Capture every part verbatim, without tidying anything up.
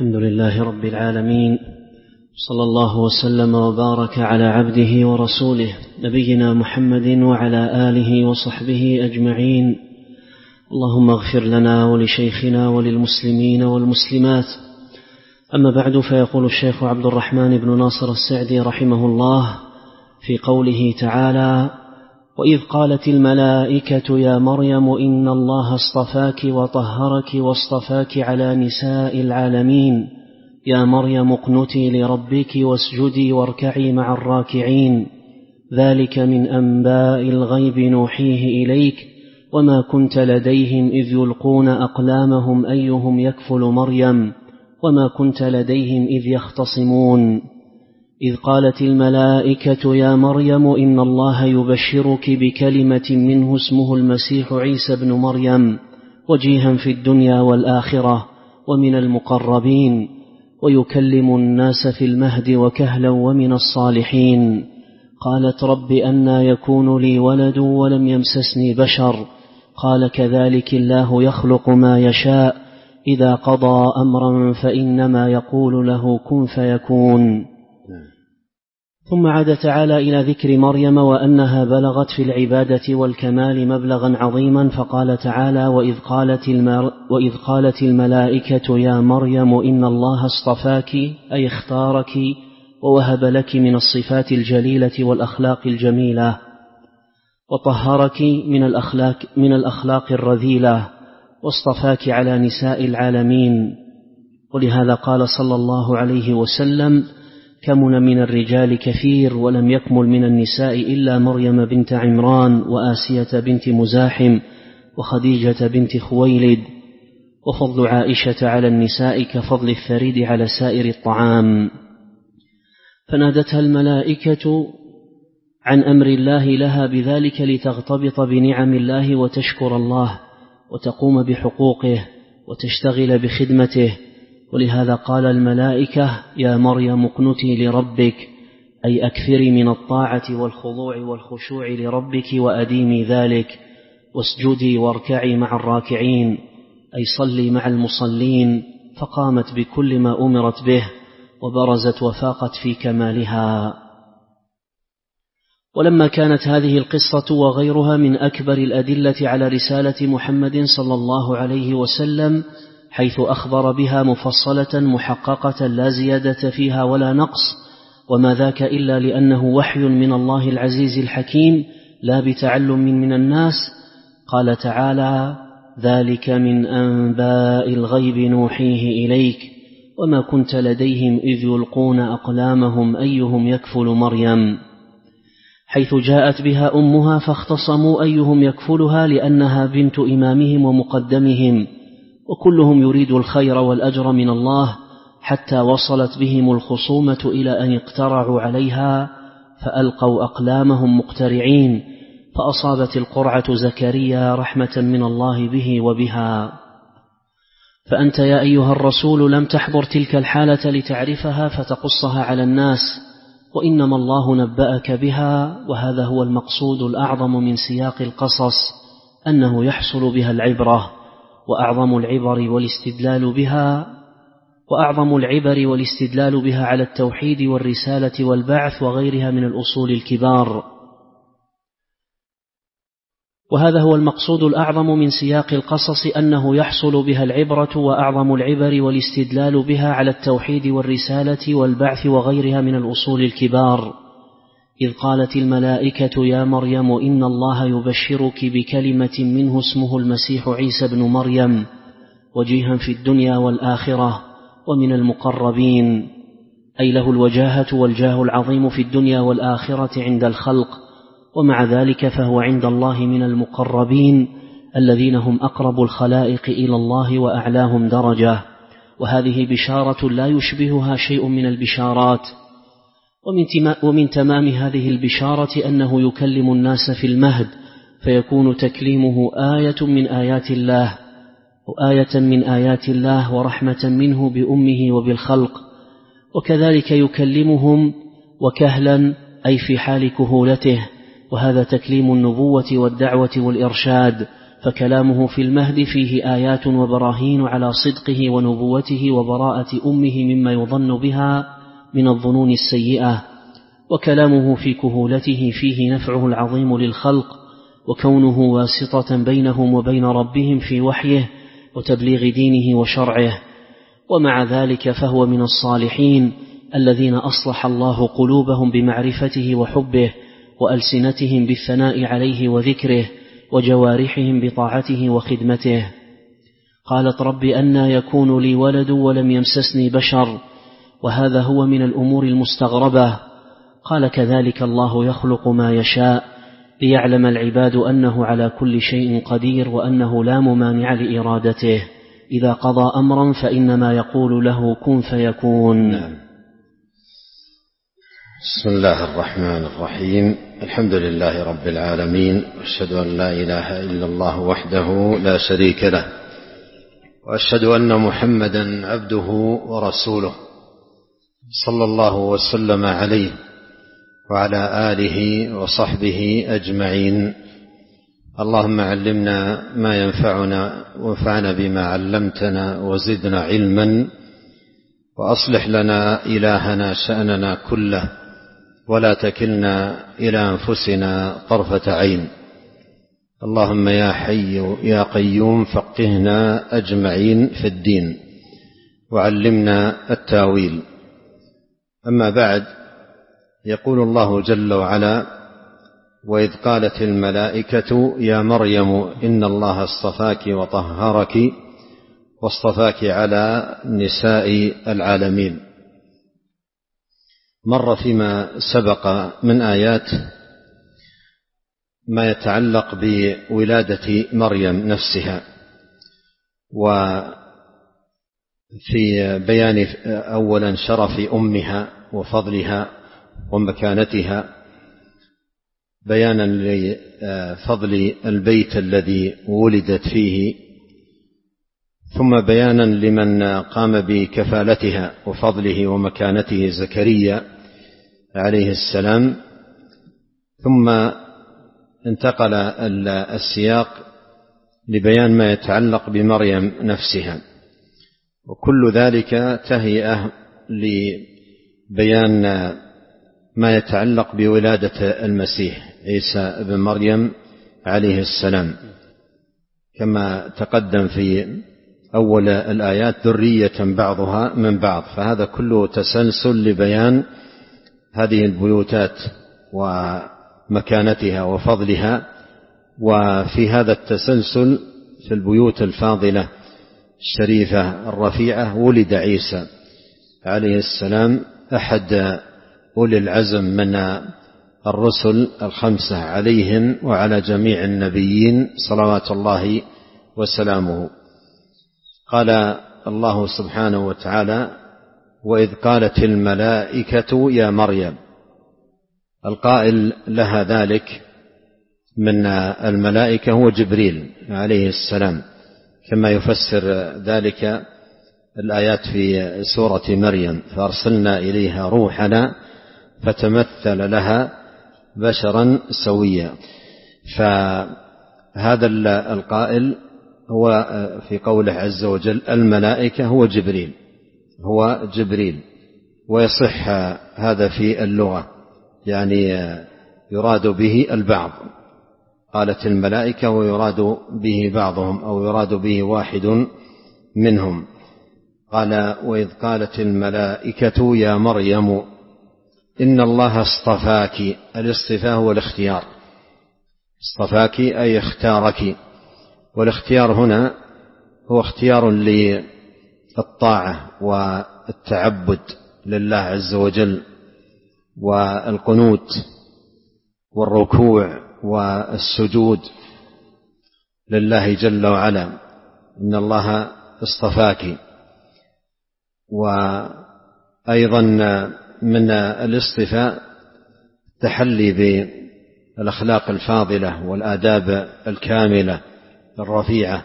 الحمد لله رب العالمين، صلى الله وسلم وبارك على عبده ورسوله نبينا محمد وعلى آله وصحبه أجمعين. اللهم اغفر لنا ولشيخنا وللمسلمين والمسلمات. أما بعد، فيقول الشيخ عبد الرحمن بن ناصر السعدي رحمه الله في قوله تعالى: وإذ قالت الملائكة يا مريم إن الله اصطفاك وطهرك واصطفاك على نساء العالمين يا مريم اقنتي لربك واسجدي واركعي مع الراكعين، ذلك من أنباء الغيب نوحيه إليك وما كنت لديهم إذ يلقون أقلامهم أيهم يكفل مريم وما كنت لديهم إذ يختصمون. إذ قالت الملائكة يا مريم إن الله يبشرك بكلمة منه اسمه المسيح عيسى بن مريم وجيها في الدنيا والآخرة ومن المقربين ويكلم الناس في المهد وكهلا ومن الصالحين. قالت رب أنى يكون لي ولد ولم يمسسني بشر، قال كذلك الله يخلق ما يشاء إذا قضى أمرا فإنما يقول له كن فيكون. ثم عاد تعالى إلى ذكر مريم وأنها بلغت في العبادة والكمال مبلغا عظيما، فقال تعالى: وإذ قالت, المر... وإذ قالت الملائكة يا مريم إن الله اصطفاك أي اختارك ووهب لك من الصفات الجليلة والأخلاق الجميلة، وطهرك من الأخلاق, من الأخلاق الرذيلة، واصطفاك على نساء العالمين. ولهذا قال صلى الله عليه وسلم: كمن من الرجال كثير ولم يكمل من النساء إلا مريم بنت عمران وآسية بنت مزاحم وخديجة بنت خويلد، وفضل عائشة على النساء كفضل الثريد على سائر الطعام. فنادتها الملائكة عن أمر الله لها بذلك لتغتبط بنعم الله وتشكر الله وتقوم بحقوقه وتشتغل بخدمته. ولهذا قال الملائكة يا مريم اقنتي لربك، أي أكثري من الطاعة والخضوع والخشوع لربك وأديمي ذلك، واسجدي واركعي مع الراكعين، أي صلي مع المصلين. فقامت بكل ما أمرت به وبرزت وفاقت في كمالها. ولما كانت هذه القصة وغيرها من أكبر الأدلة على رسالة محمد صلى الله عليه وسلم، حيث أخبر بها مفصلة محققة لا زيادة فيها ولا نقص، وما ذاك إلا لأنه وحي من الله العزيز الحكيم لا بتعلم من الناس، قال تعالى: ذلك من أنباء الغيب نوحيه إليك وما كنت لديهم إذ يلقون أقلامهم أيهم يكفل مريم، حيث جاءت بها أمها فاختصموا أيهم يكفلها لأنها بنت إمامهم ومقدمهم، وكلهم يريد الخير والأجر من الله، حتى وصلت بهم الخصومة إلى أن اقترعوا عليها فألقوا أقلامهم مقترعين، فأصابت القرعة زكريا رحمة من الله به وبها. فأنت يا أيها الرسول لم تحضر تلك الحالة لتعرفها فتقصها على الناس، وإنما الله نبأك بها، وهذا هو المقصود الأعظم من سياق القصص، أنه يحصل بها العبرة، وأعظم العبر والاستدلال بها وأعظم العبر والاستدلال بها على التوحيد والرسالة والبعث وغيرها من الأصول الكبار. وهذا هو المقصود الأعظم من سياق القصص، أنه يحصل بها العبرة وأعظم العبر والاستدلال بها على التوحيد والرسالة والبعث وغيرها من الأصول الكبار. إذ قالت الملائكة يا مريم إن الله يبشرك بكلمة منه اسمه المسيح عيسى بن مريم وجيها في الدنيا والآخرة ومن المقربين، أي له الوجاهة والجاه العظيم في الدنيا والآخرة عند الخلق، ومع ذلك فهو عند الله من المقربين الذين هم أقرب الخلائق إلى الله وأعلاهم درجة. وهذه بشارة لا يشبهها شيء من البشارات. ومن تمام هذه البشارة أنه يكلم الناس في المهد، فيكون تكليمه آية من آيات الله وآية من آيات الله ورحمة منه بأمه وبالخلق. وكذلك يكلمهم وكهلا أي في حال كهولته، وهذا تكليم النبوة والدعوة والإرشاد، فكلامه في المهد فيه آيات وبراهين على صدقه ونبوته وبراءة أمه مما يظن بها من الظنون السيئة، وكلامه في كهولته فيه نفعه العظيم للخلق، وكونه واسطة بينهم وبين ربهم في وحيه وتبليغ دينه وشرعه. ومع ذلك فهو من الصالحين الذين أصلح الله قلوبهم بمعرفته وحبه، وألسنتهم بالثناء عليه وذكره، وجوارحهم بطاعته وخدمته. قالت رب أنى يكون لي ولد ولم يمسسني بشر، وهذا هو من الأمور المستغربة. قال كذلك الله يخلق ما يشاء ليعلم العباد أنه على كل شيء قدير، وأنه لا ممانع لإرادته، إذا قضى أمرا فإنما يقول له كن فيكون. نعم. بسم الله الرحمن الرحيم. الحمد لله رب العالمين، وأشهد أن لا إله إلا الله وحده لا شريك له، وأشهد أن محمدا عبده ورسوله، صلى الله وسلم عليه وعلى آله وصحبه أجمعين. اللهم علمنا ما ينفعنا وانفعنا بما علمتنا وزدنا علما، وأصلح لنا إلهنا شأننا كله، ولا تكلنا إلى أنفسنا طرفة عين. اللهم يا حي يا قيوم فقهنا أجمعين في الدين، وعلمنا التاويل. أما بعد، يقول الله جل وعلا: وإذ قالت الملائكة يا مريم إن الله اصطفاك وطهرك واصطفاك على نساء العالمين. مر فيما سبق من آيات ما يتعلق بولادة مريم نفسها، وفي بيان أولا شرف أمها وفضلها ومكانتها، بيانا لفضل البيت الذي ولدت فيه، ثم بيانا لمن قام بكفالتها وفضله ومكانته زكريا عليه السلام. ثم انتقل السياق لبيان ما يتعلق بمريم نفسها، وكل ذلك تهيئة لبيان ما يتعلق بولادة المسيح عيسى بن مريم عليه السلام، كما تقدم في أول الآيات: ذرية بعضها من بعض. فهذا كله تسلسل لبيان هذه البيوتات ومكانتها وفضلها. وفي هذا التسلسل في البيوت الفاضلة الشريفة الرفيعة ولد عيسى عليه السلام، أحد أولي العزم من الرسل الخمسة عليهم وعلى جميع النبيين صلوات الله وسلامه. قال الله سبحانه وتعالى: وإذ قالت الملائكة يا مريم. القائل لها ذلك من الملائكة هو جبريل عليه السلام، كما يفسر ذلك الآيات في سورة مريم: فأرسلنا إليها روحنا فتمثل لها بشرا سويا. فهذا القائل هو في قوله عز وجل الملائكة هو جبريل هو جبريل ويصح هذا في اللغة، يعني يراد به البعض. قالت الملائكة ويراد به بعضهم، أو يراد به واحد منهم. قال: وإذ قالت الملائكة يا مريم إن الله اصطفاك. الاصطفاء هو الاختيار، اصطفاك أي اختارك، والاختيار هنا هو اختيار للطاعة والتعبد لله عز وجل، والقنوت والركوع والسجود لله جل وعلا. إن الله اصطفاك. وأيضا من الاصطفاء التحلي بالأخلاق الفاضلة والآداب الكاملة الرفيعة.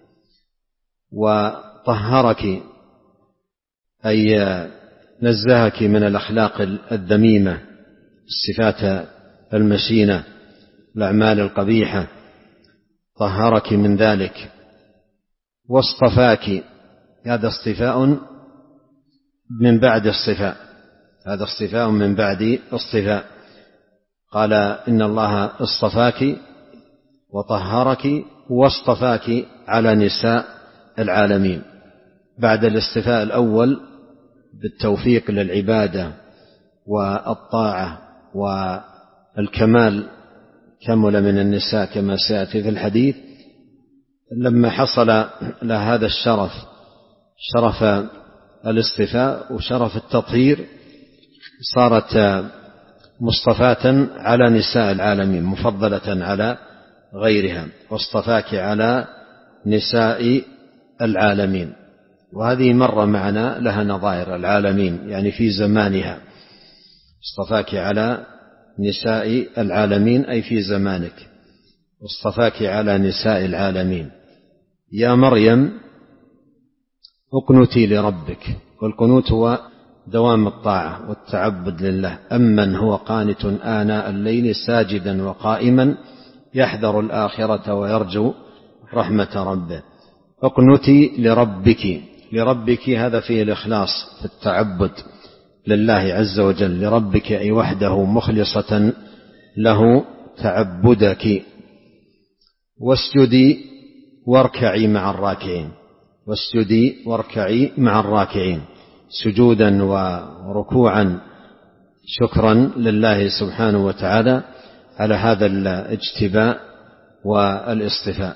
وطهرك أي نزهك من الأخلاق الذميمة، الصفات المشينة، الأعمال القبيحة. طهرك من ذلك واصطفاك. هذا اصطفاء من بعد الصفاء، هذا اصطفاء من بعد الصفاء. قال إن الله اصطفاك وطهرك واصطفاك على نساء العالمين، بعد الاصطفاء الأول بالتوفيق للعبادة والطاعة والكمال، كمل من النساء كما سيأتي في الحديث. لما حصل له هذا الشرف، شرف الاصطفاء وشرف التطهير، صارت مصطفاة على نساء العالمين، مفضلة على غيرها، واصطفاك على نساء العالمين. وهذه مرة معنا لها نظائر، العالمين يعني في زمانها، اصطفاك على نساء العالمين أي في زمانك، واصطفاك على نساء العالمين. يا مريم اقنتي لربك، والقنوت هو دوام الطاعة والتعبد لله. أمن هو قانت آناء الليل ساجدا وقائما يحذر الآخرة ويرجو رحمة ربه. اقنتي لربك، لربك هذا فيه الإخلاص في التعبد لله عز وجل، لربك أي وحده مخلصة له تعبدك. واسجدي واركعي مع الراكعين، واسجدي واركعي مع الراكعين، سجودا وركوعا شكرا لله سبحانه وتعالى على هذا الاجتباء والاصطفاء.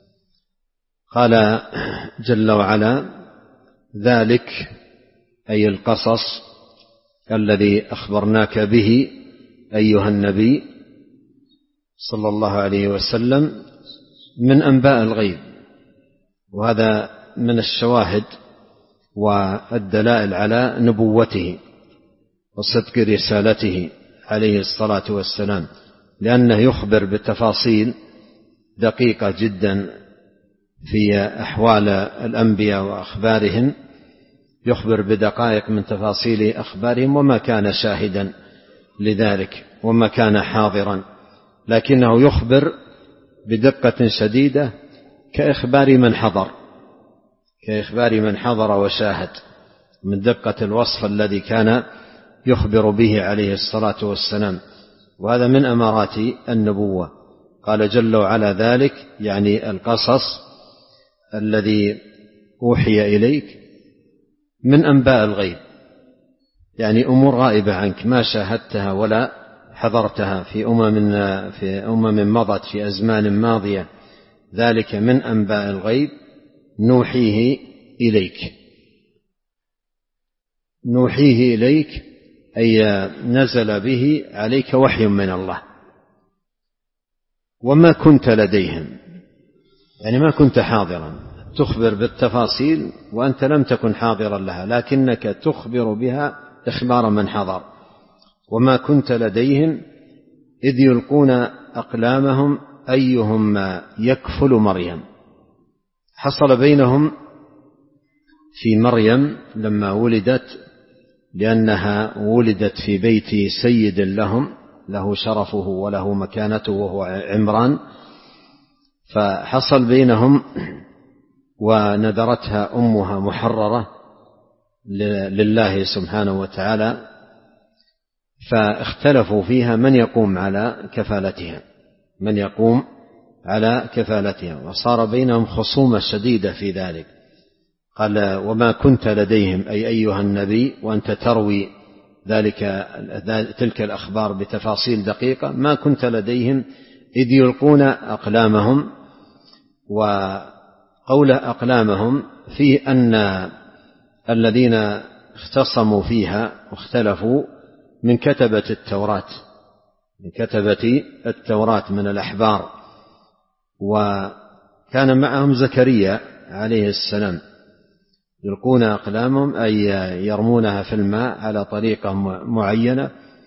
قال جل وعلا: ذلك أي القصص الذي أخبرناك به أيها النبي صلى الله عليه وسلم من أنباء الغيب. وهذا من الشواهد والدلائل على نبوته وصدق رسالته عليه الصلاة والسلام، لأنه يخبر بتفاصيل دقيقة جدا في أحوال الأنبياء وأخبارهم، يخبر بدقائق من تفاصيل أخبارهم، وما كان شاهدا لذلك وما كان حاضرا، لكنه يخبر بدقة شديدة كإخبار من حضر، كإخبار من حضر وشاهد، من دقة الوصف الذي كان يخبر به عليه الصلاة والسلام. وهذا من أمارات النبوة. قال جل وعلا: ذلك يعني القصص الذي أوحي إليك من أنباء الغيب، يعني أمور غائبة عنك ما شاهدتها ولا حضرتها في أمم في أمم مضت في أزمان ماضية. ذلك من أنباء الغيب نوحيه إليك، نوحيه إليك أي نزل به عليك وحي من الله. وما كنت لديهم، يعني ما كنت حاضرا، تخبر بالتفاصيل وأنت لم تكن حاضرا لها، لكنك تخبر بها إخبار من حضر. وما كنت لديهم إذ يلقون أقلامهم أيهم يكفل مريم. حصل بينهم في مريم لما ولدت، لأنها ولدت في بيت سيد لهم له شرفه وله مكانته وهو عمران، فحصل بينهم ونذرتها أمها محررة لله سبحانه وتعالى، فاختلفوا فيها من يقوم على كفالتها، من يقوم على كفالتها، وصار بينهم خصومة شديدة في ذلك. قال: وما كنت لديهم أي أيها النبي، وأنت تروي ذلك تلك الأخبار بتفاصيل دقيقة، ما كنت لديهم إذ يلقون أقلامهم. وقول أقلامهم فيه أن الذين اختصموا فيها واختلفوا من كتبة التوراة، من كتبة التوراة من الأحبار، وكان معهم زكريا عليه السلام. يلقون أقلامهم أي يرمونها في الماء على طريقة معينة،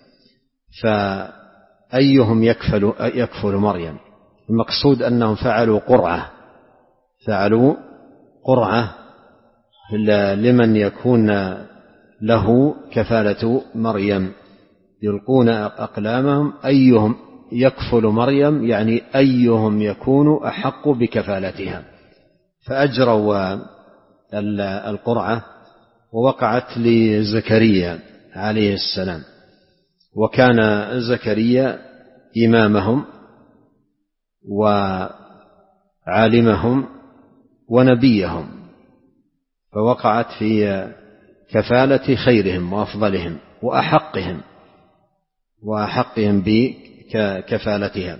فأيهم يكفل, يكفل مريم. المقصود أنهم فعلوا قرعة، فعلوا قرعة لمن يكون له كفالة مريم. يلقون أقلامهم أيهم يكفل مريم يعني أيهم يكون أحق بكفالتها، فأجروا القرعة ووقعت لزكريا عليه السلام، وكان زكريا إمامهم وعالمهم ونبيهم، فوقعت في كفالة خيرهم وأفضلهم وأحقهم وأحقهم بكفالتها.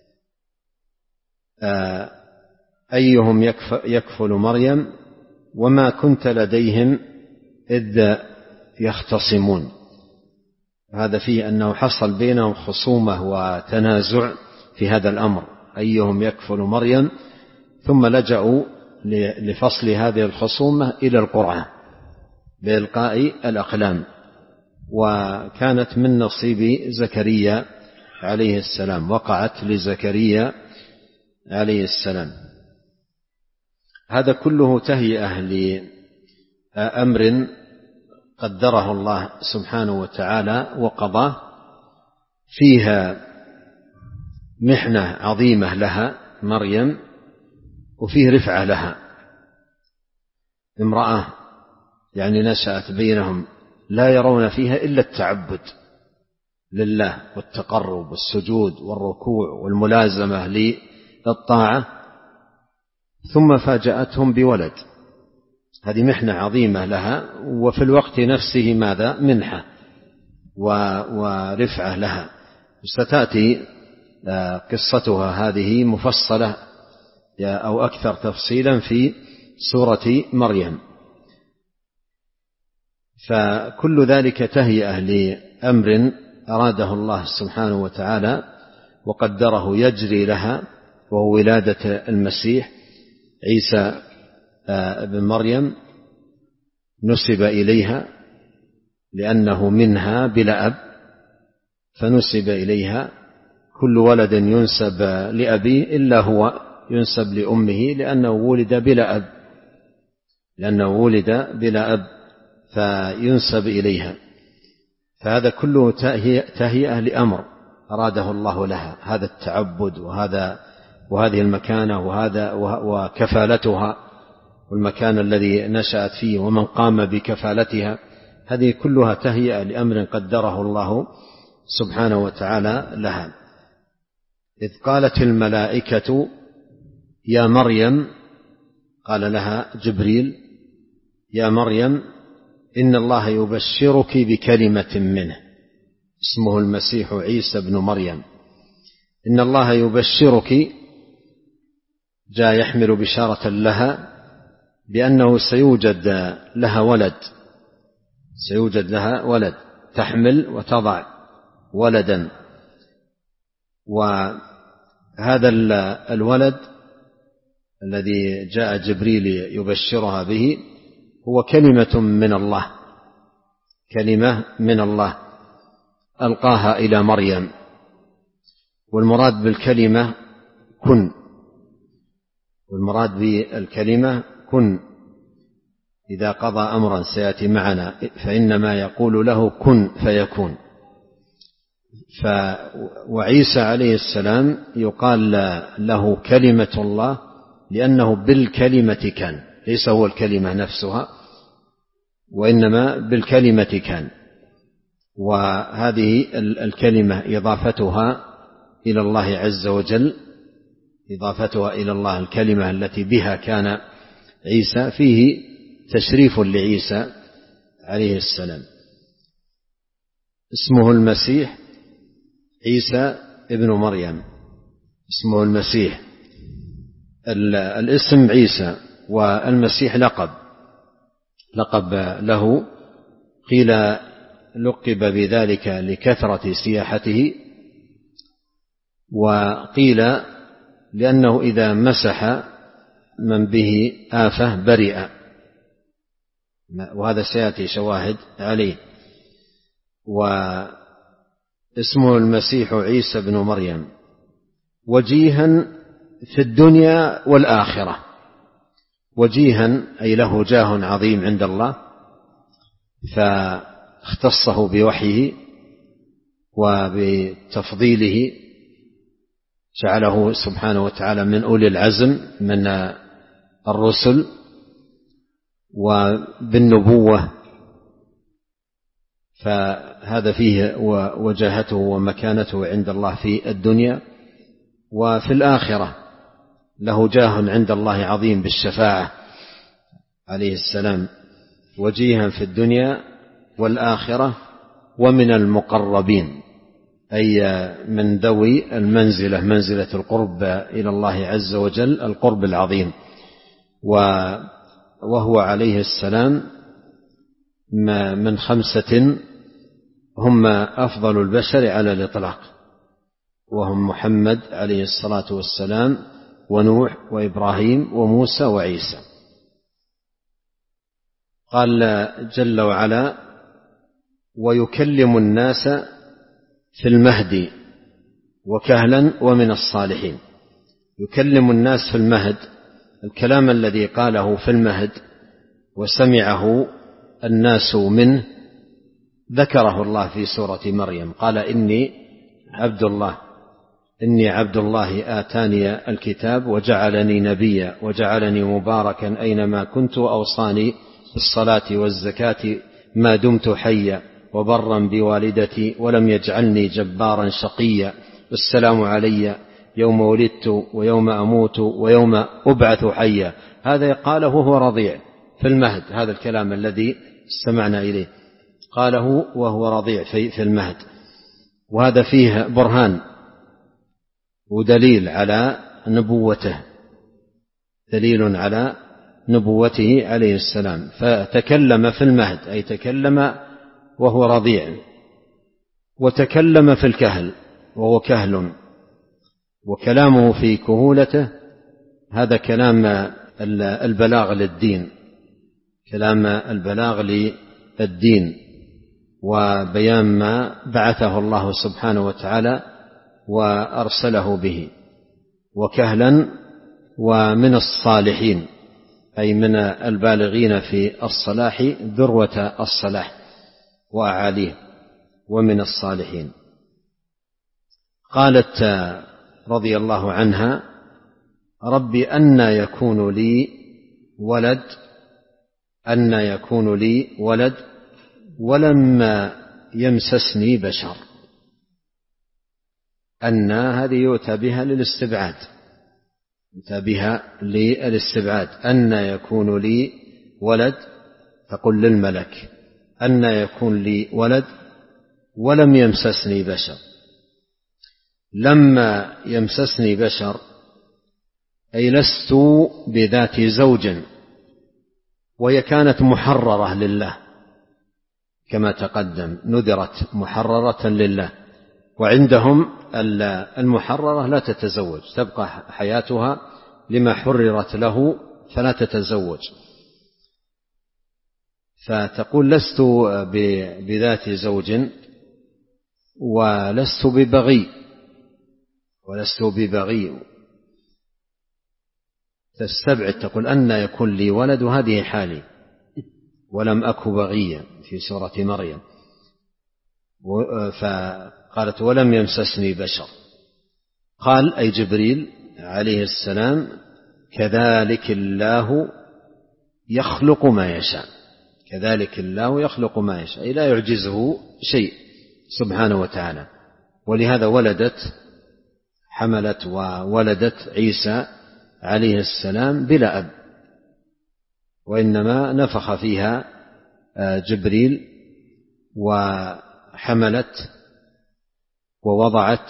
أيهم يكفل مريم وما كنت لديهم إذ يختصمون. هذا فيه أنه حصل بينهم خصومة وتنازع في هذا الأمر، أيهم يكفل مريم، ثم لجأوا لفصل هذه الخصومة إلى القرعة بإلقاء الأقلام، وكانت من نصيب زكريا عليه السلام، وقعت لزكريا عليه السلام. هذا كله تهيئة لأمر قدره الله سبحانه وتعالى وقضاه، فيها محنة عظيمة لها مريم، وفيه رفعة لها. امرأة يعني نشأت بينهم لا يرون فيها إلا التعبد لله والتقرب والسجود والركوع والملازمة للطاعة، ثم فاجأتهم بولد. هذه محنة عظيمة لها، وفي الوقت نفسه ماذا؟ منحة ورفعة لها. ستأتي قصتها هذه مفصلة أو أكثر تفصيلا في سورة مريم. فكل ذلك تهيئة لأمر أراده الله سبحانه وتعالى وقدره يجري لها، وهو ولادة المسيح عيسى ابن مريم، نسب إليها لأنه منها بلا أب، فنسب إليها. كل ولد ينسب لأبيه إلا هو ينسب لأمه، لأنه ولد بلا أب لأنه ولد بلا أب فينسب إليها. فهذا كله تهيئة لأمر أراده الله لها، هذا التعبد وهذا وهذه المكانة وهذا وكفالتها والمكان الذي نشأت فيه ومن قام بكفالتها، هذه كلها تهيئة لأمر قدره الله سبحانه وتعالى لها. إذ قالت الملائكة يا مريم، قال لها جبريل يا مريم إن الله يبشرك بكلمة منه اسمه المسيح عيسى بن مريم. إن الله يبشرك جاء يحمل بشارة لها بأنه سيوجد لها ولد سيوجد لها ولد تحمل وتضع ولدا، وهذا الولد الذي جاء جبريل يبشرها به هو كلمة من الله كلمة من الله ألقاها إلى مريم. والمراد بالكلمة كن والمراد بالكلمة كن إذا قضى أمرا سيأتي معنا، فإنما يقول له كن فيكون. ف وعيسى عليه السلام يقال له كلمة الله لأنه بالكلمة كان، ليس هو الكلمة نفسها وإنما بالكلمة كان. وهذه الكلمة إضافتها إلى الله عز وجل، إضافتها إلى الله الكلمة التي بها كان عيسى، فيه تشريف لعيسى عليه السلام. اسمه المسيح عيسى ابن مريم، اسمه المسيح. الاسم عيسى والمسيح لقب لقب له، قيل لقب بذلك لكثرة سياحته، وقيل لأنه إذا مسح من به آفة برئ، وهذا سيأتي شواهد عليه. واسمه المسيح عيسى بن مريم، وجيها في الدنيا والآخرة. وجيها أي له جاه عظيم عند الله، فاختصه بوحيه وبتفضيله جعله سبحانه وتعالى من أولي العزم من الرسل، وبالنبوة، فهذا فيه وجاهته ومكانته عند الله في الدنيا، وفي الآخرة له جاه عند الله عظيم بالشفاعة عليه السلام، وجيها في الدنيا والآخرة، ومن المقربين، أي من ذوي المنزلة، منزلة القرب إلى الله عز وجل، القرب العظيم. وهو عليه السلام من خمسة هم أفضل البشر على الإطلاق، وهم محمد عليه الصلاة والسلام، ونوح، وإبراهيم، وموسى، وعيسى. قال جل وعلا: ويكلم الناس في المهد وكهلا ومن الصالحين. يكلم الناس في المهد، الكلام الذي قاله في المهد وسمعه الناس منه ذكره الله في سورة مريم، قال: إني عبد الله إني عبد الله آتاني الكتاب وجعلني نبيا وجعلني مباركا أينما كنت وأوصاني بالصلاة والزكاة ما دمت حيا وبرا بوالدتي ولم يجعلني جبارا شقيا والسلام علي يوم ولدت ويوم أموت ويوم أبعث حيا. هذا قاله وهو رضيع في المهد، هذا الكلام الذي استمعنا إليه قاله وهو رضيع في المهد، وهذا فيه برهان ودليل على نبوته، دليل على نبوته عليه السلام. فتكلم في المهد أي تكلم وهو رضيع، وتكلم في الكهل وهو كهل، وكلامه في كهولته هذا كلام البلاغ للدين، كلام البلاغ للدين وبيان ما بعثه الله سبحانه وتعالى وأرسله به. وكهلا ومن الصالحين أي من البالغين في الصلاح، ذروة الصلاح وأعاليه، ومن الصالحين. قالت رضي الله عنها: رب أنى يكون لي ولد أنى يكون لي ولد ولما يمسسني بشر. أن هذه يؤتى بها للاستبعاد، يؤتى بها للاستبعاد. أن يكون لي ولد، تقول للملك: أن يكون لي ولد ولم يمسسني بشر. لما يمسسني بشر أي لست بذات زوج، وهي كانت محررة لله كما تقدم، نذرت محررة لله، وعندهم المحررة لا تتزوج، تبقى حياتها لما حررت له فلا تتزوج. فتقول: لست بذات زوج ولست ببغي ولست ببغي تستبعد، تقول: أن يكون لي ولد وهذه حالي ولم أك بغيا في سورة مريم. فقالت: ولم يمسسني بشر. قال أي جبريل عليه السلام: كذلك الله يخلق ما يشاء. كذلك الله يخلق ما يشاء، أي لا يعجزه شيء سبحانه وتعالى. ولهذا ولدت حملت وولدت عيسى عليه السلام بلا أب، وإنما نفخ فيها جبريل وحملت ووضعت،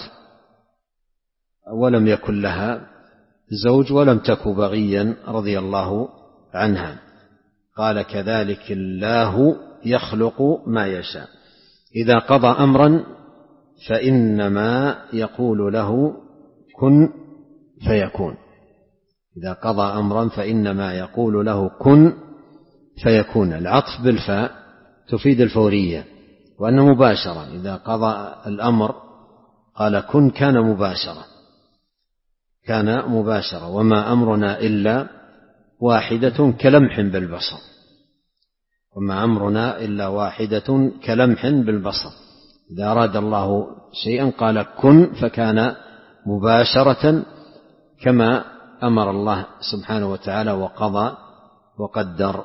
ولم يكن لها زوج ولم تك بغيا رضي الله عنها. قال: كذلك الله يخلق ما يشاء، إذا قضى أمرا فإنما يقول له كن فيكون. إذا قضى أمرا فإنما يقول له كن فيكون. العطف بالفاء تفيد الفورية، وأنه مباشرة. إذا قضى الأمر قال كن كان مباشرة، كان مباشرة. وما أمرنا إلا واحدة كلمح بالبصر، وما أمرنا إلا واحدة كلمح بالبصر. إذا أراد الله شيئا قال كن فكان مباشرة كما أمر الله سبحانه وتعالى وقضى وقدر.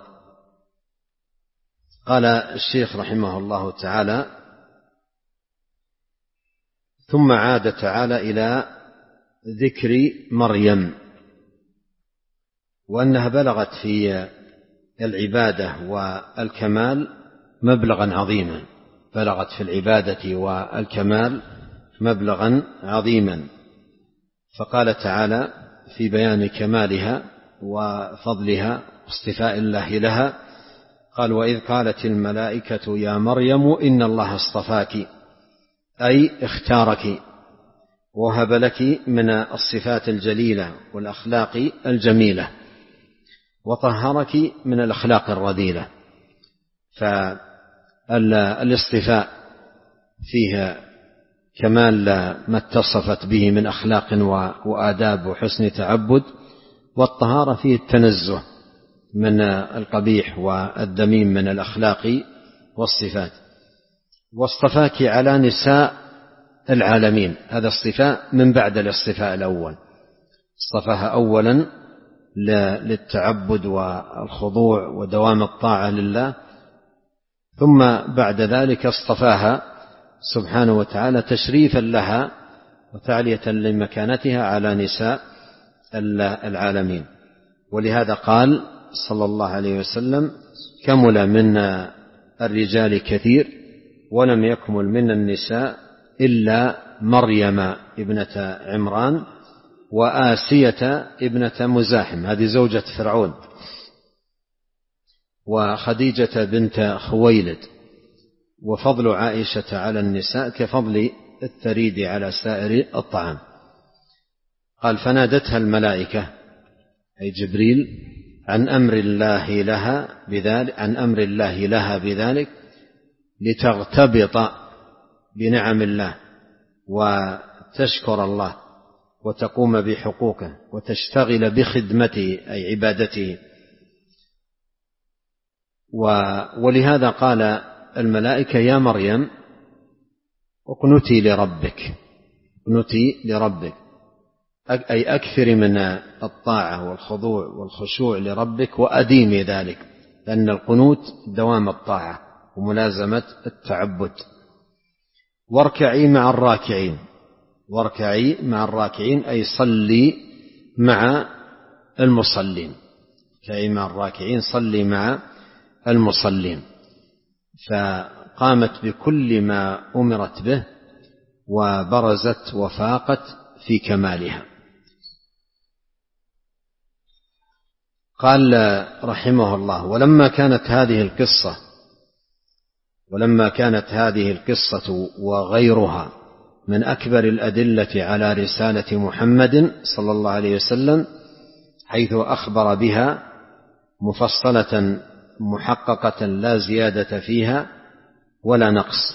قال الشيخ رحمه الله تعالى: ثم عاد تعالى إلى ذكر مريم، وأنها بلغت في العبادة والكمال مبلغا عظيما، بلغت في العبادة والكمال مبلغا عظيما. فقال تعالى في بيان كمالها وفضلها واصطفاء الله لها، قال: وإذ قالت الملائكة يا مريم إن الله اصطفاك، أي اختارك وهب لك من الصفات الجليلة والأخلاق الجميلة، وطهرك من الأخلاق الرذيلة. فالاصطفاء فيها كمال ما اتصفت به من أخلاق وآداب وحسن تعبد، والطهارة فيه التنزه من القبيح والذميم من الأخلاق والصفات. واصطفاك على نساء العالمين، هذا اصطفاء من بعد الاصطفاء الأول، اصطفاها أولا للتعبد والخضوع ودوام الطاعة لله، ثم بعد ذلك اصطفاها سبحانه وتعالى تشريفا لها وتعلية لمكانتها على نساء العالمين. ولهذا قال صلى الله عليه وسلم: كمل منا الرجال كثير ولم يكمل منا النساء إلا مريم ابنة عمران وآسية ابنة مزاحم، هذه زوجة فرعون، وخديجة بنت خويلد. وفضل عائشة على النساء كفضل الثريد على سائر الطعام. قال: فنادتها الملائكة أي جبريل عن أمر الله لها بذلك عن أمر الله لها بذلك لتغتبط بنعم الله وتشكر الله وتقوم بحقوقه وتشتغل بخدمته أي عبادته. ولهذا قال الملائكة: يا مريم اقنتي لربك، اقنتي لربك أي أكثر من الطاعة والخضوع والخشوع لربك وأديمي ذلك، لأن القنوت دوام الطاعة وملازمة التعبد. واركعي مع الراكعين، واركعي مع الراكعين أي صلي مع المصلين، اركعي مع الراكعين صلي مع المصلين. فقامت بكل ما أمرت به وبرزت وفاقت في كمالها. قال رحمه الله: ولما كانت هذه القصة ولما كانت هذه القصة وغيرها من أكبر الأدلة على رسالة محمد صلى الله عليه وسلم، حيث أخبر بها مفصلة محققة لا زيادة فيها ولا نقص،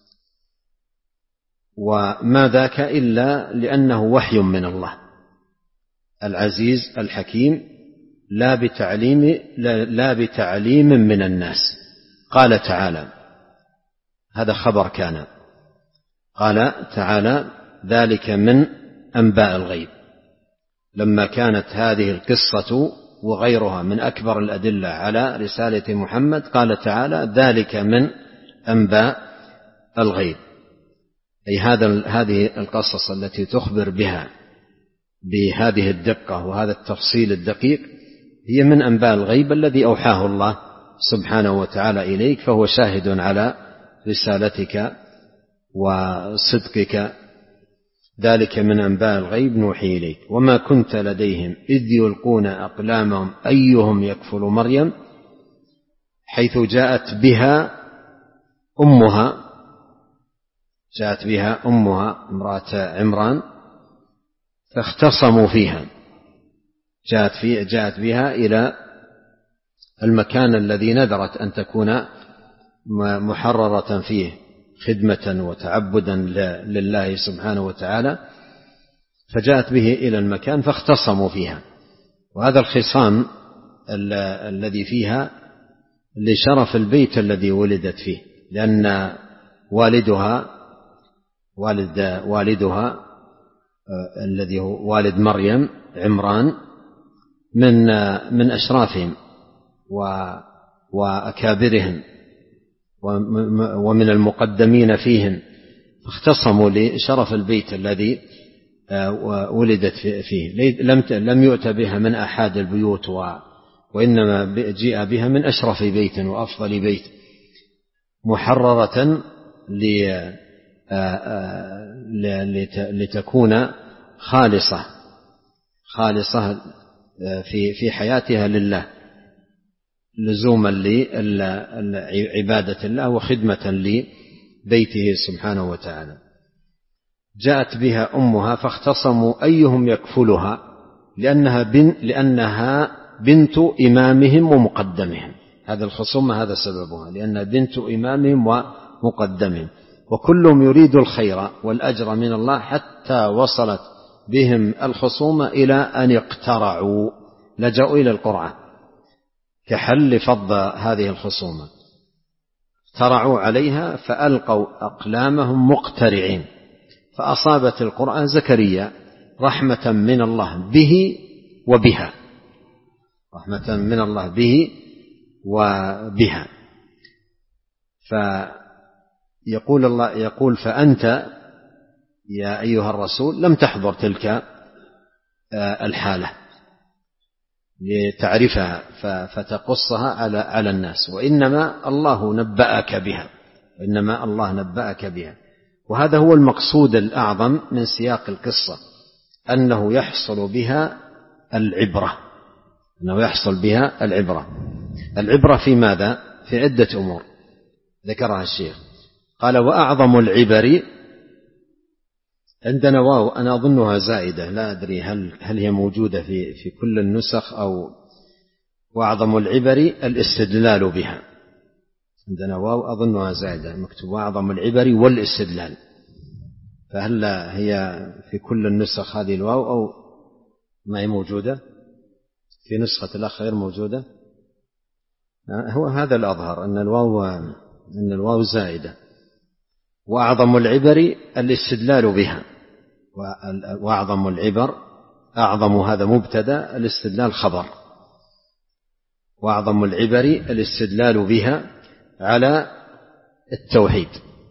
وما ذاك إلا لأنه وحي من الله العزيز الحكيم لا بتعليم, لا بتعليم من الناس. قال تعالى، هذا خبر كان، قال تعالى: ذلك من أنباء الغيب. لما كانت هذه القصة وغيرها من أكبر الأدلة على رسالة محمد، قال تعالى: ذلك من أنباء الغيب، أي هذا هذه القصص التي تخبر بها بهذه الدقة وهذا التفصيل الدقيق هي من أنباء الغيب الذي أوحاه الله سبحانه وتعالى إليك، فهو شاهد على رسالتك وصدقك. ذلك من أنباء الغيب نوحي إليك وما كنت لديهم إذ يلقون أقلامهم أيهم يكفل مريم، حيث جاءت بها أمها جاءت بها أمها امرأة عمران فاختصموا فيها، جاءت, فيه جاءت بها إلى المكان الذي نذرت أن تكون محررة فيه خدمة وتعبدا لله سبحانه وتعالى، فجاءت به إلى المكان فاختصموا فيها. وهذا الخصام الذي فيها لشرف البيت الذي ولدت فيه، لأن والدها والد والدها الذي هو والد مريم عمران من من أشرافهم وأكابرهم ومن المقدمين فيهم، فاختصموا لشرف البيت الذي ولدت فيه. لم يؤت بها من أحد البيوت، وإنما جاء بها من أشرف بيت وأفضل بيت، محررة لتكون خالصة خالصة في في حياتها لله، لزوما لعبادة الله وخدمة لبيته سبحانه وتعالى. جاءت بها أمها فاختصموا أيهم يكفلها، لأنها بنت, لأنها بنت إمامهم ومقدمهم. هذا الخصومة هذا سببها، لأنها بنت إمامهم ومقدمهم، وكلهم يريد الخير والأجر من الله، حتى وصلت بهم الخصومة إلى أن اقترعوا، لجأوا إلى القرعة كحل فض هذه الخصومة، اقترعوا عليها فألقوا أقلامهم مقترعين، فأصابت القرآن زكريا رحمة من الله به وبها، رحمة من الله به وبها. فيقول الله يقول فأنت يا أيها الرسول لم تحضر تلك الحالة لتعرفها فتقصها على على الناس، وإنما الله نبأك بها، وإنما الله نبأك بها. وهذا هو المقصود الأعظم من سياق القصة، أنه يحصل بها العبرة، أنه يحصل بها العبرة. العبرة في ماذا؟ في عدة أمور ذكرها الشيخ. قال وأعظم العبر، عندنا واو أنا أظنها زائدة، لا أدري هل هل هي موجودة في في كل النسخ أو. وأعظم العبر الاستدلال بها، عندنا واو أظنها زائدة، مكتوب وأعظم العبر والاستدلال، فهل هي في كل النسخ هذه الواو أو ما هي موجودة؟ في نسخة الأخ غير موجودة. هو هذا الأظهر أن الواو أن الواو زائدة. وأعظم العبر الاستدلال بها، وأعظم العبر، أعظم هذا مبتدأ، الاستدلال خبر. وأعظم العبر الاستدلال بها على التوحيد،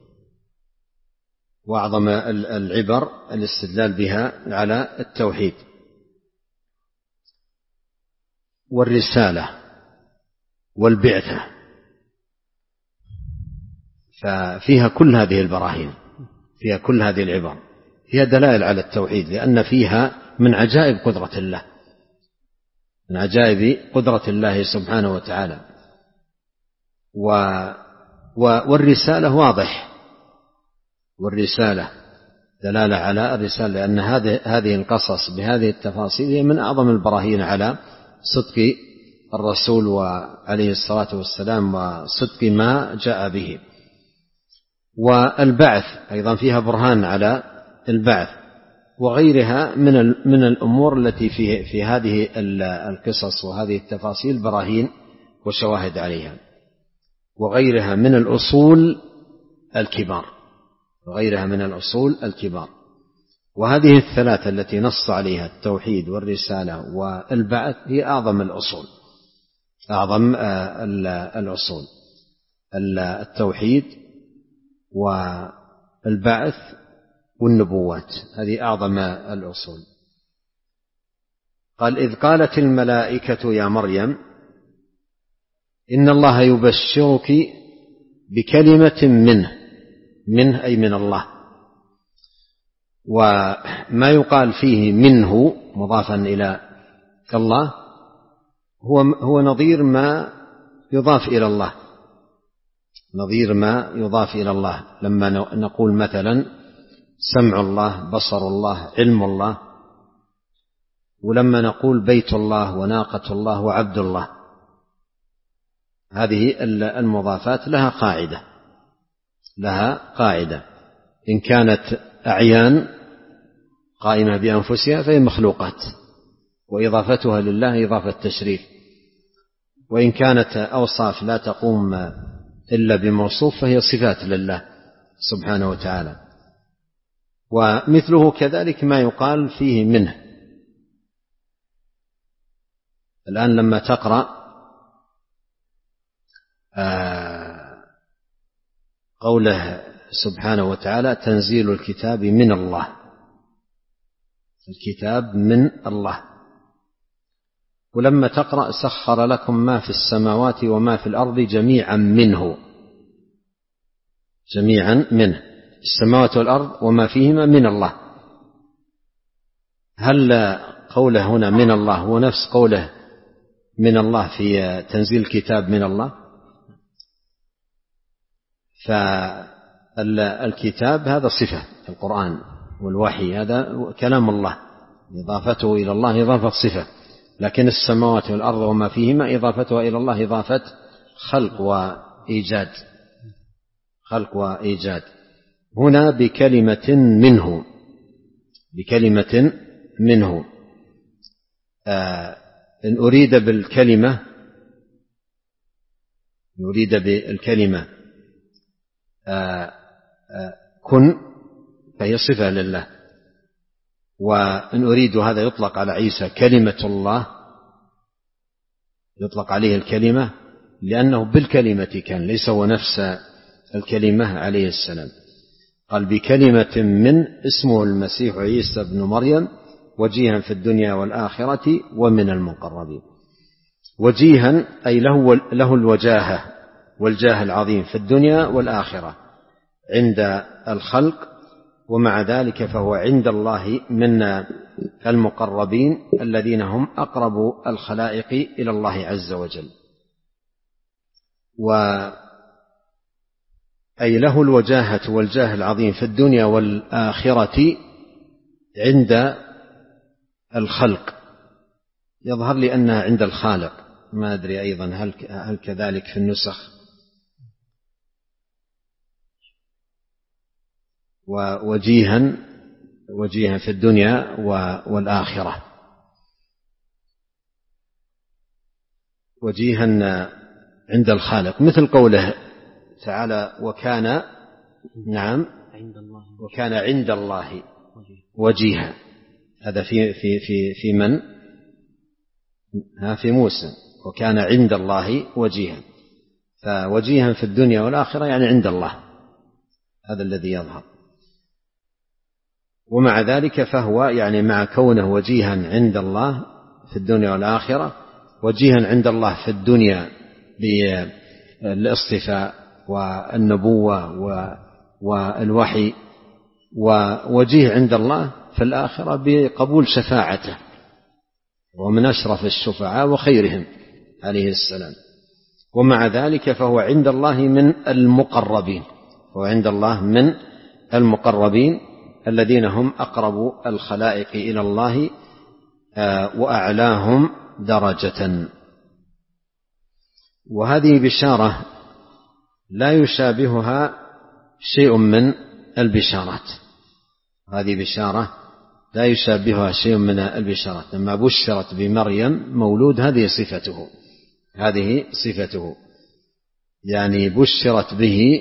وأعظم العبر الاستدلال بها على التوحيد والرسالة والبعثة، ففيها كل هذه البراهين، فيها كل هذه العبر، فيها دلائل على التوحيد، لأن فيها من عجائب قدرة الله، من عجائب قدرة الله سبحانه وتعالى. و والرسالة واضح، والرسالة دلالة على الرسالة، لأن هذه القصص بهذه التفاصيل هي من أعظم البراهين على صدق الرسول وعليه الصلاة والسلام وصدق ما جاء به. والبعث أيضا فيها برهان على البعث، وغيرها من من الأمور التي في في هذه القصص وهذه التفاصيل براهين وشواهد عليها، وغيرها من الأصول الكبار، وغيرها من الأصول الكبار. وهذه الثلاثة التي نص عليها التوحيد والرسالة والبعث هي أعظم الأصول، أعظم الأصول، التوحيد والبعث والنبوات، هذه أعظم الأصول. قال إذ قالت الملائكة يا مريم إن الله يبشرك بكلمة منه، منه أي من الله، وما يقال فيه منه مضافا إلى الله هو هو نظير ما يضاف إلى الله، نظير ما يضاف إلى الله. لما نقول مثلا سمع الله، بصر الله، علم الله، ولما نقول بيت الله وناقة الله وعبد الله، هذه المضافات لها قاعدة، لها قاعدة. إن كانت أعيان قائمة بأنفسها فهي مخلوقات، وإضافتها لله إضافة تشريف. وإن كانت أوصاف لا تقوم إلا بموصوف فهي صفات لله سبحانه وتعالى. ومثله كذلك ما يقال فيه منه. الآن لما تقرأ قوله سبحانه وتعالى تنزيل الكتاب من الله، الكتاب من الله، ولما تقرأ سخر لكم ما في السماوات وما في الأرض جميعا منه، جميعا منه، السماوات والأرض وما فيهما من الله. هل قوله هنا من الله هو نفس قوله من الله في تنزيل الكتاب من الله؟ فالكتاب هذا صفة، القرآن والوحي هذا كلام الله، إضافته إلى الله إضافة صفة، لكن السماوات والأرض وما فيهما إضافتها إلى الله إضافة خلق وإيجاد، خلق وإيجاد. هنا بكلمة منه، بكلمة منه. آه إن أريد بالكلمة، يريد بالكلمة آه آه كن فهي صفة لله، وإن أريد هذا يطلق على عيسى كلمة الله، يطلق عليه الكلمة لأنه بالكلمة كان، ليس هو نفس الكلمة عليه السلام. قال بكلمة من، اسمه المسيح عيسى بن مريم، وجيها في الدنيا والآخرة ومن المقربين. وجيها أي له, له الوجاهة والجاه العظيم في الدنيا والآخرة عند الخلق، ومع ذلك فهو عند الله من المقربين الذين هم أقرب الخلائق إلى الله عز وجل. و أي له الوجاهة والجاه العظيم في الدنيا والآخرة عند الخلق. يظهر لي أنها عند الخالق، ما أدري أيضا هل, هل كذلك في النسخ. ووجيها وجيها في الدنيا والآخرة، وجيها عند الخالق، مثل قوله تعالى وكان نعم عند الله وكان عند الله وجيها. هذا في في في في من؟ ها في موسى، وكان عند الله وجيها، فوجيها في الدنيا والآخرة يعني عند الله، هذا الذي يظهر. ومع ذلك فهو يعني مع كونه وجيها عند الله في الدنيا والآخرة، وجيها عند الله في الدنيا بالاصطفاء والنبوة والوحي، ووجيه عند الله في الآخرة بقبول شفاعته، ومن أشرف الشفعاء وخيرهم عليه السلام. ومع ذلك فهو عند الله من المقربين، هو عند الله من المقربين الذين هم أقرب الخلائق إلى الله وأعلاهم درجة. وهذه بشارة لا يشابهها شيء من البشارات، هذه بشارة لا يشابهها شيء من البشارات. لما بشرت بمريم مولود، هذه صفته، هذه صفته، يعني بشرت به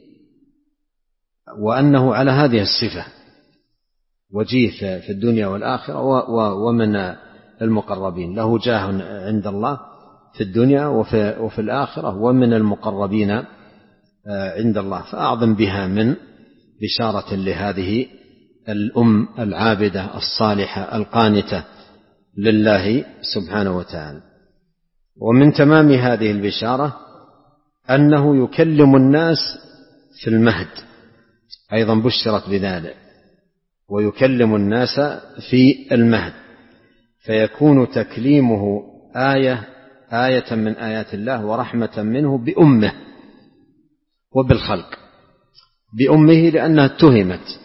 وأنه على هذه الصفة، وجيه في الدنيا والآخرة ومن المقربين، له جاه عند الله في الدنيا وفي, وفي الآخرة ومن المقربين عند الله. فأعظم بها من بشارة لهذه الأم العابدة الصالحة القانتة لله سبحانه وتعالى. ومن تمام هذه البشارة أنه يكلم الناس في المهد، أيضا بشرت بذلك، ويكلم الناس في المهد، فيكون تكليمه آية آية من آيات الله ورحمة منه بأمه وبالخلق. بأمه لأنها اتهمت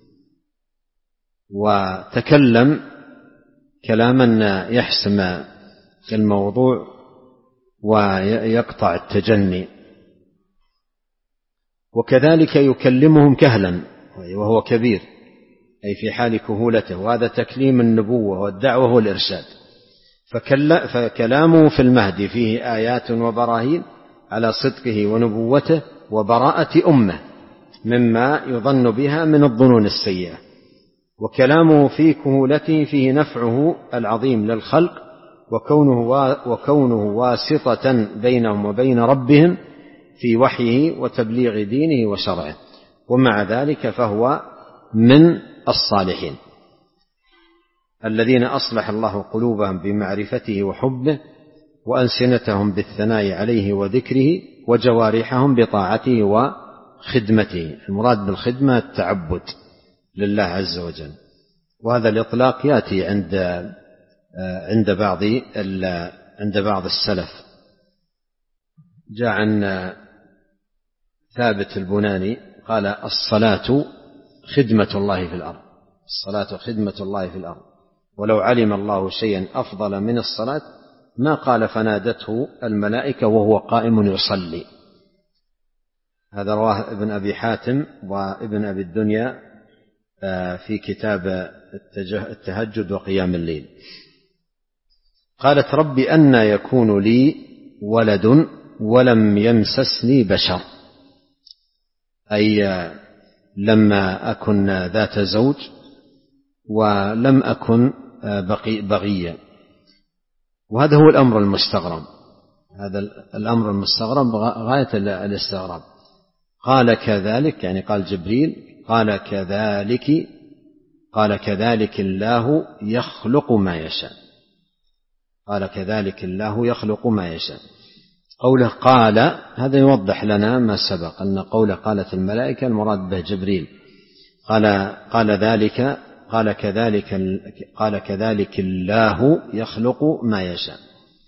وتكلم كلاما يحسم الموضوع ويقطع التجني. وكذلك يكلمهم كهلا وهو كبير، أي في حال كهولته، وهذا تكليم النبوة والدعوة والإرشاد. فكلامه في المهد فيه آيات وبراهين على صدقه ونبوته وبراءة أمه مما يظن بها من الظنون السيئة. وكلامه في كهولته فيه نفعه العظيم للخلق وكونه, وكونه واسطة بينهم وبين ربهم في وحيه وتبليغ دينه وشرعه، ومع ذلك فهو من الصالحين الذين أصلح الله قلوبهم بمعرفته وحبه، وألسنتهم بالثناء عليه وذكره، وجوارحهم بطاعته وخدمته. المراد بالخدمة التعبد لله عز وجل، وهذا الإطلاق يأتي عند عند بعض عند بعض السلف. جاء عن ثابت البناني قال: الصلاة خدمة الله في الأرض، الصلاة خدمة الله في الأرض، ولو علم الله شيئا أفضل من الصلاة ما قال فنادته الملائكة وهو قائم يصلي. هذا رواه ابن أبي حاتم وابن أبي الدنيا في كتاب التهجد وقيام الليل. قالت: رب أنى يكون لي ولد ولم يمسسني بشر، أي لما أكن ذات زوج ولم أكن بغيا. وهذا هو الأمر المستغرب، هذا الأمر المستغرب غاية الاستغراب. قال كذلك، يعني قال جبريل، قال كذلك قال كذلك الله يخلق ما يشاء، قال كذلك الله يخلق ما يشاء. قوله قال هذا يوضح لنا ما سبق، أن قوله قالت الملائكة المراد به جبريل. قال قال ذلك قال كذلك قال كذلك الله يخلق ما يشاء،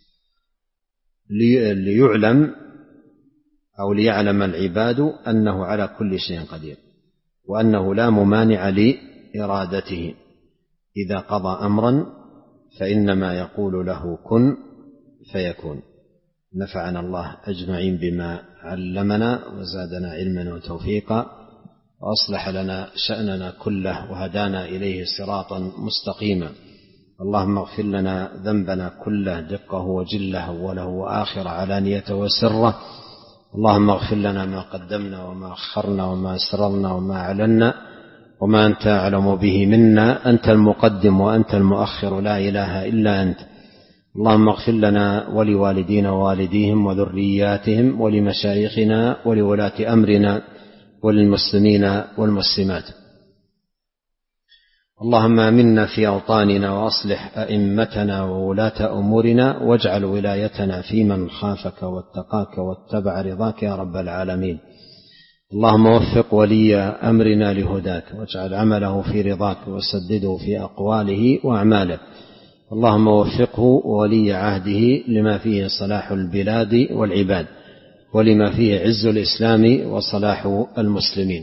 ليعلم أو ليعلم العباد أنه على كل شيء قدير، وأنه لا ممانع لإرادته، إذا قضى أمرا فإنما يقول له كن فيكون. نفعنا الله أجمعين بما علمنا وزادنا علما وتوفيقا، وأصلح لنا شأننا كله وهدانا إليه صراطا مستقيما. اللهم اغفر لنا ذنبنا كله دقه وجله وله وآخر علانيته وسره. اللهم اغفر لنا ما قدمنا وما أخرنا وما أسررنا وما أعلنا وما أنت أعلم به منا، أنت المقدم وأنت المؤخر، لا إله إلا أنت. اللهم اغفر لنا ولوالدينا ووالديهم وذرياتهم ولمشايخنا ولولاة أمرنا وللمسلمين والمسلمات. اللهم آمنا في أوطاننا وأصلح أئمتنا وولاة أمورنا، واجعل ولايتنا في من خافك واتقاك واتبع رضاك يا رب العالمين. اللهم وفق ولي أمرنا لهداك، واجعل عمله في رضاك، وسدده في أقواله وأعماله. اللهم وفقه ولي عهده لما فيه صلاح البلاد والعباد، ولما فيه عز الإسلام وصلاح المسلمين.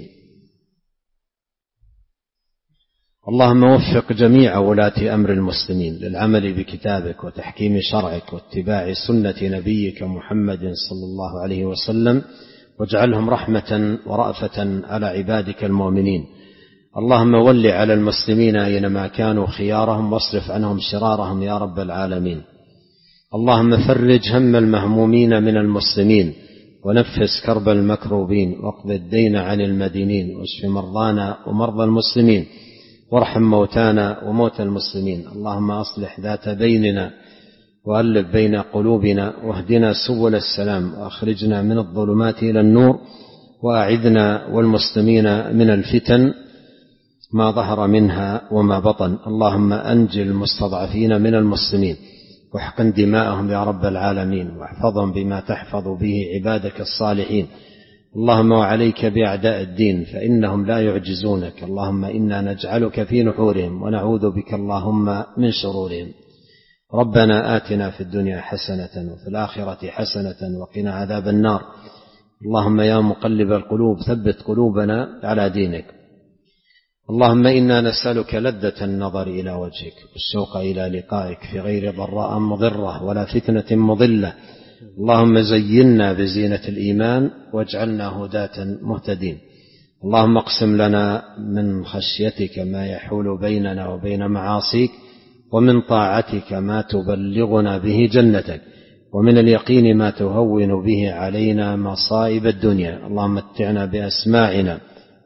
اللهم وفق جميع ولاة أمر المسلمين للعمل بكتابك وتحكيم شرعك واتباع سنة نبيك محمد صلى الله عليه وسلم، واجعلهم رحمة ورأفة على عبادك المؤمنين. اللهم ول على المسلمين أينما كانوا خيارهم، واصرف عنهم شرارهم يا رب العالمين. اللهم فرج هم المهمومين من المسلمين، ونفس كرب المكروبين، واقض الدين عن المدينين، واشف مرضانا ومرضى المسلمين، وارحم موتانا وموتى المسلمين. اللهم أصلح ذات بيننا، وألف بين قلوبنا، واهدنا سبل السلام، وأخرجنا من الظلمات إلى النور، وأعذنا والمسلمين من الفتن ما ظهر منها وما بطن. اللهم أنجِ المستضعفين من المسلمين، واحقن دماءهم يا رب العالمين، واحفظهم بما تحفظ به عبادك الصالحين. اللهم وعليك بأعداء الدين فإنهم لا يعجزونك. اللهم إنا نجعلك في نحورهم، ونعوذ بك اللهم من شرورهم. ربنا آتنا في الدنيا حسنة وفي الآخرة حسنة وقنا عذاب النار. اللهم يا مقلب القلوب ثبت قلوبنا على دينك. اللهم إنا نسألك لذة النظر إلى وجهك، والشوق إلى لقائك في غير ضراء مضرة ولا فتنة مضلة. اللهم زينا بزينة الإيمان، واجعلنا هداة مهتدين. اللهم اقسم لنا من خشيتك ما يحول بيننا وبين معاصيك، ومن طاعتك ما تبلغنا به جنتك، ومن اليقين ما تهون به علينا مصائب الدنيا. اللهم متعنا بأسماعنا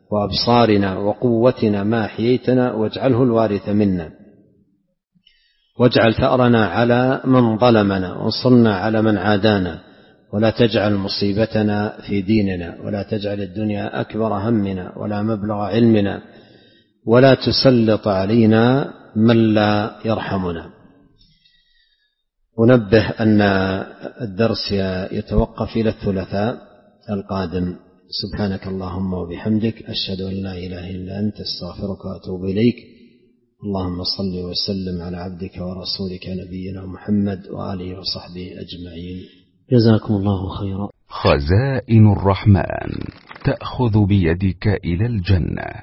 وأبصارنا وقوتنا ما أحييتنا واجعله الوارث منا، واجعل ثأرنا على من ظلمنا، وانصرنا على من عادانا، ولا تجعل مصيبتنا في ديننا، ولا تجعل الدنيا أكبر همنا ولا مبلغ علمنا، ولا تسلط علينا من لا يرحمنا. أنبه أن الدرس يتوقف إلى الثلاثاء القادم. سبحانك اللهم وبحمدك، أشهد أن لا إله إلا أنت، استغفرك وأتوب إليك. اللهم صل وسلم على عبدك ورسولك نبينا محمد وآله وصحبه أجمعين. جزاكم الله خيرا. خزائن الرحمن تأخذ بيدك إلى الجنة.